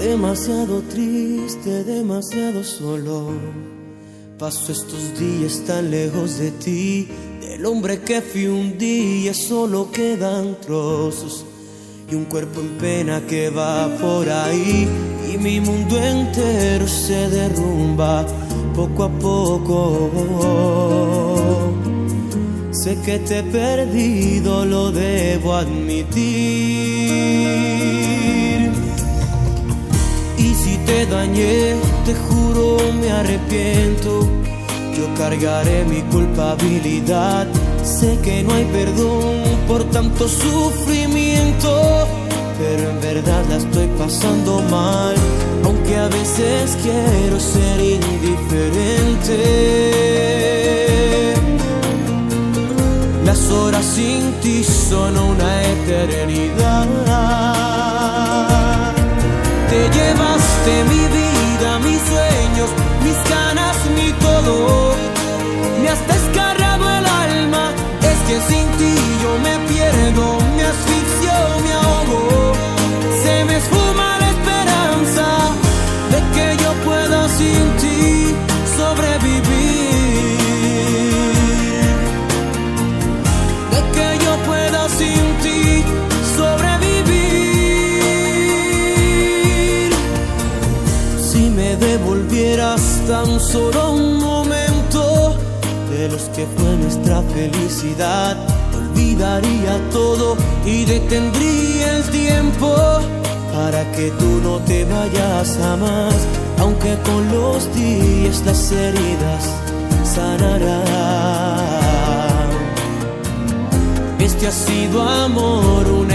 Demasiado triste, demasiado solo. Paso estos días tan lejos de ti. Del hombre que fui un día solo quedan trozos y un cuerpo en pena que va por ahí. Y mi mundo entero se derrumba poco a poco. Sé que te he perdido, lo debo admitir. Y si te dañé, te juro me arrepiento. Yo cargaré mi culpabilidad. Sé que no hay perdón por tanto sufrimiento, pero en verdad la estoy pasando mal, aunque a veces quiero ser indiferente. Las horas sin ti son una eternidad. Te llevaste mi vida, mis sueños, mis ganas, mi todo. Me has desgarrado el alma. Es que sin ti yo me pierdo, me asfixio, me ahogo. Se me esfuma la esperanza de que yo pueda sin ti sobrevivir. De que yo pueda sin ti sobrevivir. Si me devolvieras tan solo un momento de los que fue nuestra felicidad, olvidaría todo y detendría el tiempo para que tú no te vayas jamás, aunque con los días las heridas sanarán. Este ha sido amor, una